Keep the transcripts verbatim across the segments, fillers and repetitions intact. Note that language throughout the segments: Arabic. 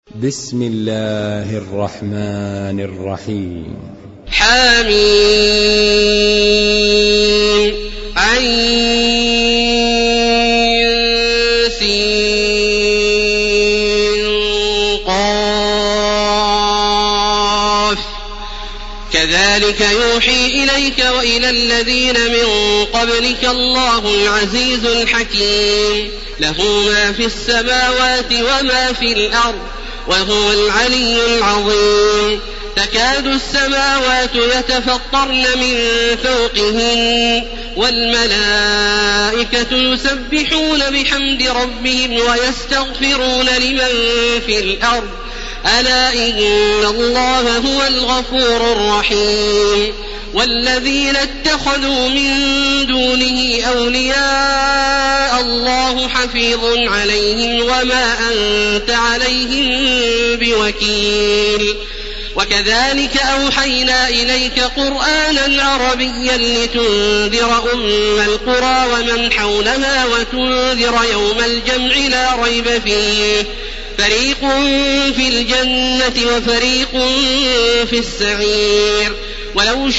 بسم الله الرحمن الرحيم. حميم عين سين قاف كذلك يوحي إليك وإلى الذين من قبلك الله العزيز الحكيم له ما في السماوات وما في الأرض وهو العلي العظيم. تكاد السماوات يتفطرن من فوقهن والملائكة يسبحون بحمد ربهم ويستغفرون لمن في الأرض ألا إن الله هو الغفور الرحيم. والذين اتخذوا من دونه أولياء الله حفيظ عليهم وما أنت عليهم بوكيل. وكذلك أوحينا إليك قرآنا عربيا لتنذر أم القرى ومن حولها وتنذر يوم الجمع لا ريب فيه فريق في الجنة وفريق في السعير. ولو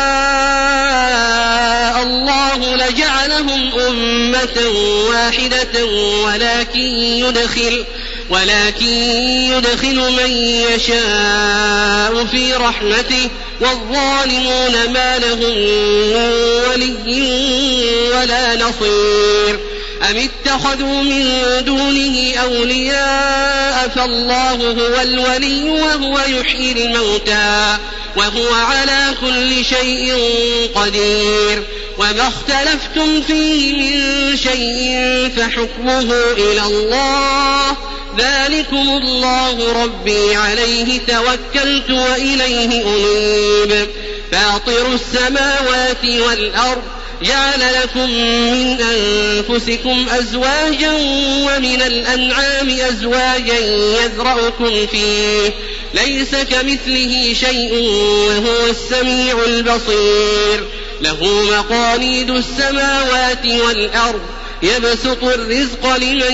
شاء الله لجعلهم أمة واحدة ولكن يدخل ولكن يدخل من يشاء في رحمته والظالمون ما لهم من ولي ولا نصير. أم اتخذوا من دونه أولياء فالله هو الولي وهو يحيي الموتى وهو على كل شيء قدير. وما اختلفتم فيه من شيء فحكمه إلى الله ذلكم الله ربي عليه توكلت وإليه أنيب. فاطر السماوات والأرض جعل لكم من أنفسكم أزواجا ومن الأنعام أزواجا يذرأكم فيه ليس كمثله شيء وهو السميع البصير. له مقاليد السماوات والأرض يبسط الرزق لمن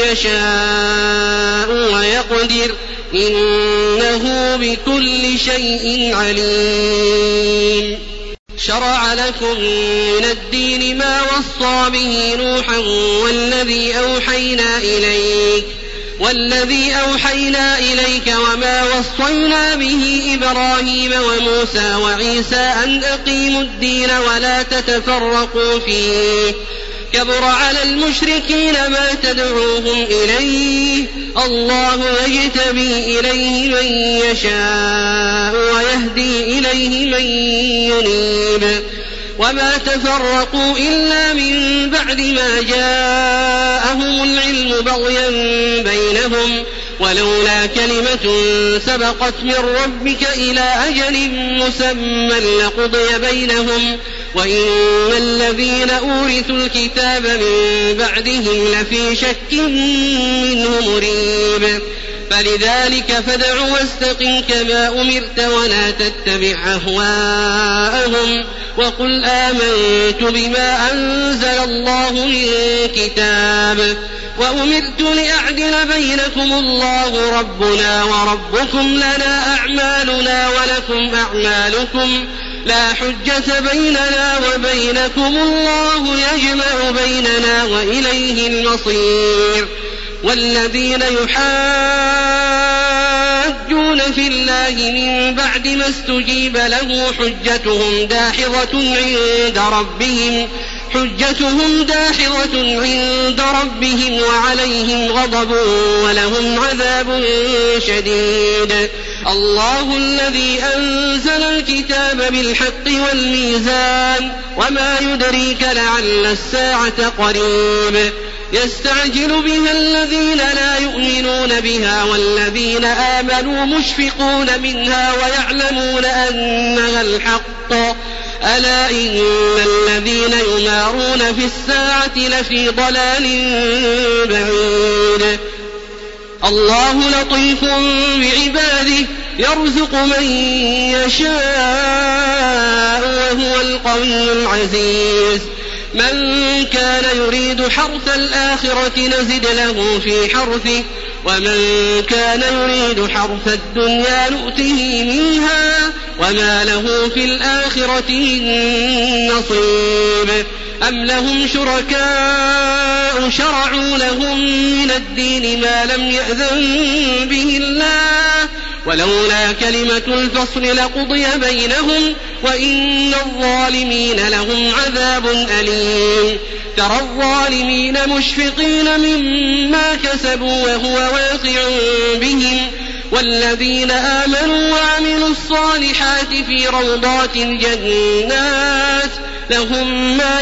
يشاء ويقدر إنه بكل شيء عليم. شرع لكم من الدين ما وصى به نوحا والذي أوحينا إليك والذي أوحينا إليك وما وصينا به إبراهيم وموسى وعيسى أن أقيموا الدين ولا تتفرقوا فيه كبر على المشركين ما تدعوهم إليه الله يجتبي إليه من يشاء ويهدي إليه من ينيب. وما تفرقوا إلا من بعد ما جاءهم العلم بغيا بينهم ولولا كلمة سبقت من ربك إلى أجل مسمى لقضي بينهم وإن الذين أورثوا الكتاب من بعدهم لفي شك منه مريب. فلذلك فادع واستقم كما أمرت ولا تتبع أهواءهم وقل آمنت بما أنزل الله من كتاب وأمرت لأعدل بينكم الله ربنا وربكم لنا أعمالنا ولكم أعمالكم لا حجة بيننا وبينكم الله يجمع بيننا وإليه المصير. والذين يحاجون في الله من بعد ما استجيب له حجتهم داحضة عند ربهم حجتهم داحضة عند ربهم وعليهم غضب ولهم عذاب شديد. الله الذي أنزل الكتاب بالحق والميزان وما يدريك لعل الساعة قريب. يستعجل بها الذين لا يؤمنون بها والذين آمنوا مشفقون منها ويعلمون أنها الحق ألا إن الذين يمارون في الساعة لفي ضلال بعيد. الله لطيف بعباده يرزق من يشاء وهو القوي العزيز. من كان يريد حرث الآخرة نزد له في حرثه ومن كان يريد حرث الدنيا نؤته منها وما له في الآخرة من نصيب أم لهم شركاء شرعوا لهم من الدين ما لم يأذن به الله ولولا كلمة الفصل لقضي بينهم وإن الظالمين لهم عذاب أليم ترى الظالمين مشفقين مما كسبوا وهو واقع بهم والذين آمنوا وعملوا الصالحات في روضات الجنات لهم ما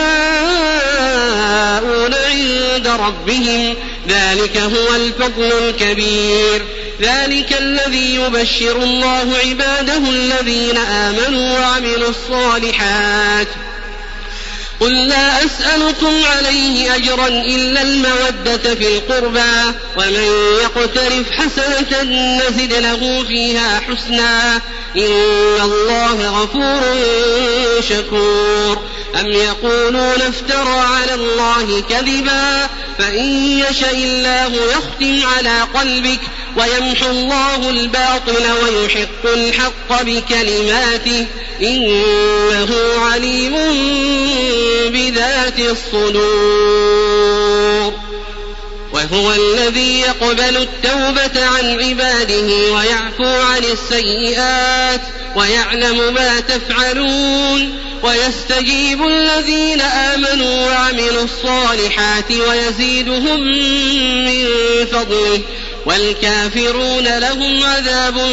يشاءون عند ربهم ذلك هو الفضل الكبير ذلك الذي يبشر الله عباده الذين آمنوا وعملوا الصالحات قل لا أسألكم عليه أجرا إلا المودة في القربى ومن يقترف حسنة نزد له فيها حسنا إن الله غفور شكور أم يقولون افترى على الله كذبا فإن يشأ الله يختم على قلبك ويمحو الله الباطل ويحق الحق بكلماته إنه عليم بذات الصدور وهو الذي يقبل التوبة عن عباده ويعفو عن السيئات ويعلم ما تفعلون ويستجيب الذين آمنوا وعملوا الصالحات ويزيدهم من فضله والكافرون لهم عذاب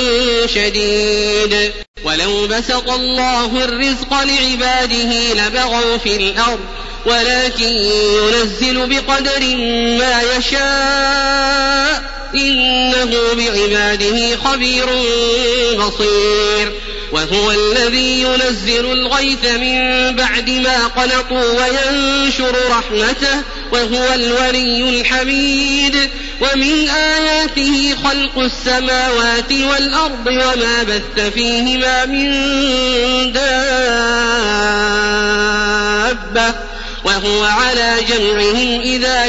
شديد ولو بسط الله الرزق لعباده لبغوا في الأرض ولكن ينزل بقدر ما يشاء إنه بعباده خبير بصير وهو الذي ينزل الغيث من بعد ما قنطوا وينشر رحمته وهو الولي الحميد ومن آياته خلق السماوات والأرض وما بث فيهما من دابة وهو على جمعهم إذا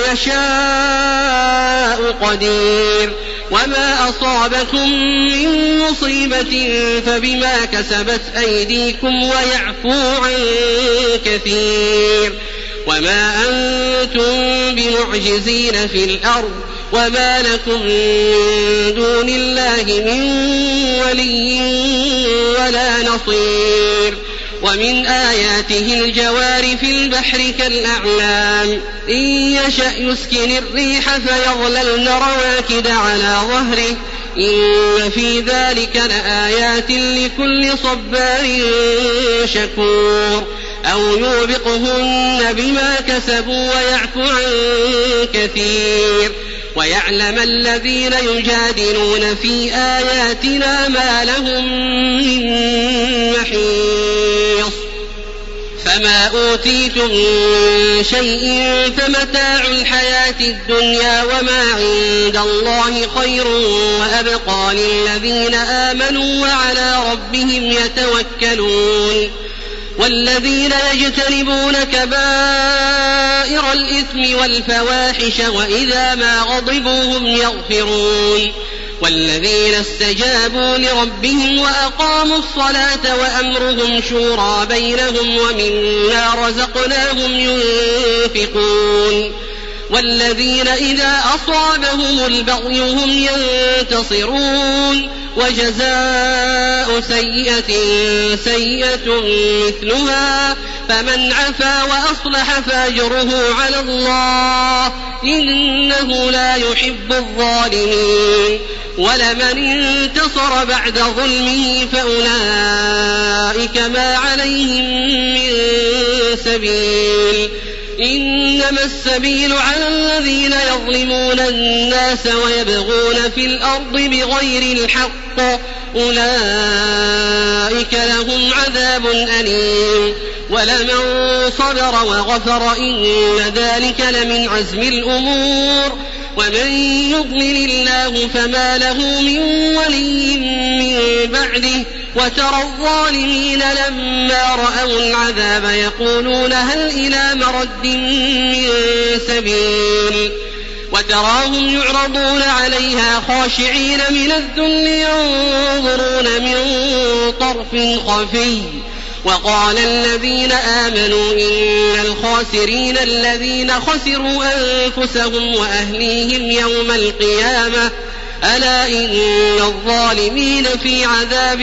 يشاء قدير وما أصابكم من مصيبة فبما كسبت أيديكم ويعفو عن كثير وما أنتم بمعجزين في الأرض وما لكم من دون الله من ولي ولا نصير ومن آياته الجوار في البحر كالأعلام إن يشأ يسكن الريح فيظللن رواكد على ظهره إن في ذلك لآيات لكل صبار شكور أو يوبقهن بما كسبوا ويعفو عن كثير ويعلم الذين يجادلون في آياتنا ما لهم من محيص فما أوتيتم من شيء فمتاع الحياة الدنيا وما عند الله خير وأبقى للذين آمنوا وعلى ربهم يتوكلون والذين يجتنبون كبائر الإثم والفواحش وإذا ما غضبوا هم يغفرون والذين استجابوا لربهم وأقاموا الصلاة وأمرهم شورى بينهم ومما رزقناهم ينفقون والذين إذا أصابهم البغي هم ينتصرون وجزاء سيئة سيئة مثلها فمن عفا وأصلح فأجره على الله إنه لا يحب الظالمين ولمن انتصر بعد ظلمه فأولئك ما عليهم من سبيل إنما السبيل على الذين يظلمون الناس ويبغون في الأرض بغير الحق أولئك لهم عذاب أليم ولمن صبر وغفر إن ذلك لمن عزم الأمور ومن يضلل الله فما له من ولي من بعده وترى الظالمين لما رأوا العذاب يقولون هل إلى مرد من سبيل وتراهم يعرضون عليها خاشعين من الذل ينظرون من طرف خفي وقال الذين آمنوا إن الخاسرين الذين خسروا أنفسهم وأهليهم يوم القيامة ألا إن الظالمين في عذاب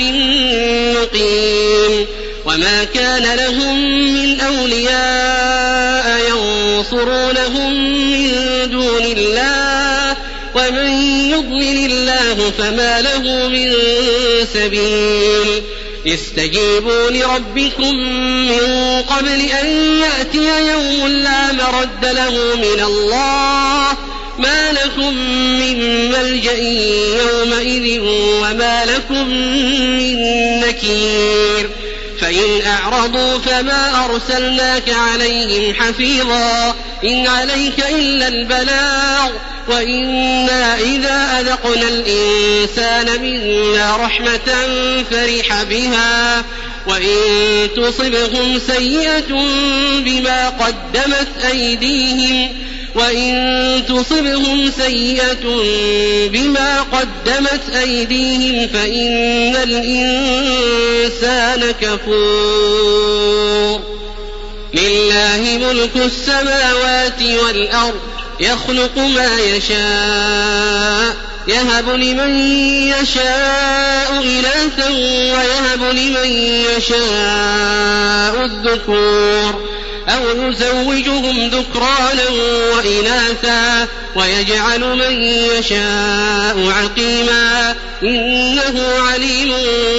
مقيم وما كان لهم من أولياء ينصرونهم من دون الله ومن يضلل الله فما له من سبيل استجيبوا لربكم من قبل أن يأتي يوم لا مرد له من الله ما لكم من ملجأ يومئذ وما لكم من نكير فإن أعرضوا فما أرسلناك عليهم حفيظا إن عليك إلا البلاغ وإنا إذا أذقنا الإنسان منا رحمة فرح بها وإن تصبهم سيئة بما قدمت أيديهم وإن تصبهم سيئة بما قدمت أيديهم فإن الإنسان كفور لله ملك السماوات والأرض يخلق ما يشاء يهب لمن يشاء إناثا ويهب لمن يشاء الذكور أو يزوجهم ذكرانا وإناثا ويجعل من يشاء عقيما إنه عليم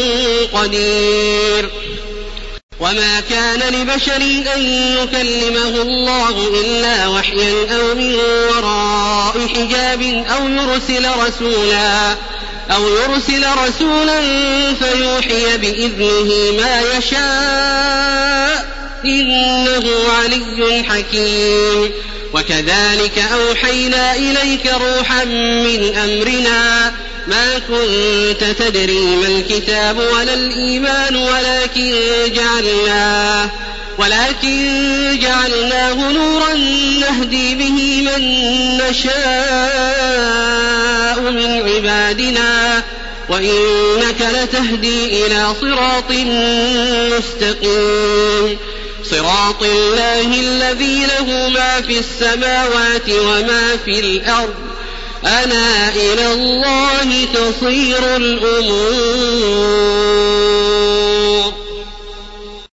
قدير وما كان لبشر أن يكلمه الله إلا وحيا أو من وراء حجاب أو يرسل رسولا أو يرسل رسولا فيوحي بإذنه ما يشاء إنه علي حكيم وكذلك أوحينا إليك روحا من أمرنا ما كنت تدري ما الكتاب ولا الإيمان ولكن جعلناه ولكن جعلناه نورا نهدي به من نشاء من عبادنا وإنك لتهدي إلى صراط مستقيم صراط الله الذي له ما في السماوات وما في الأرض ألا إلى الله تصير الأمور.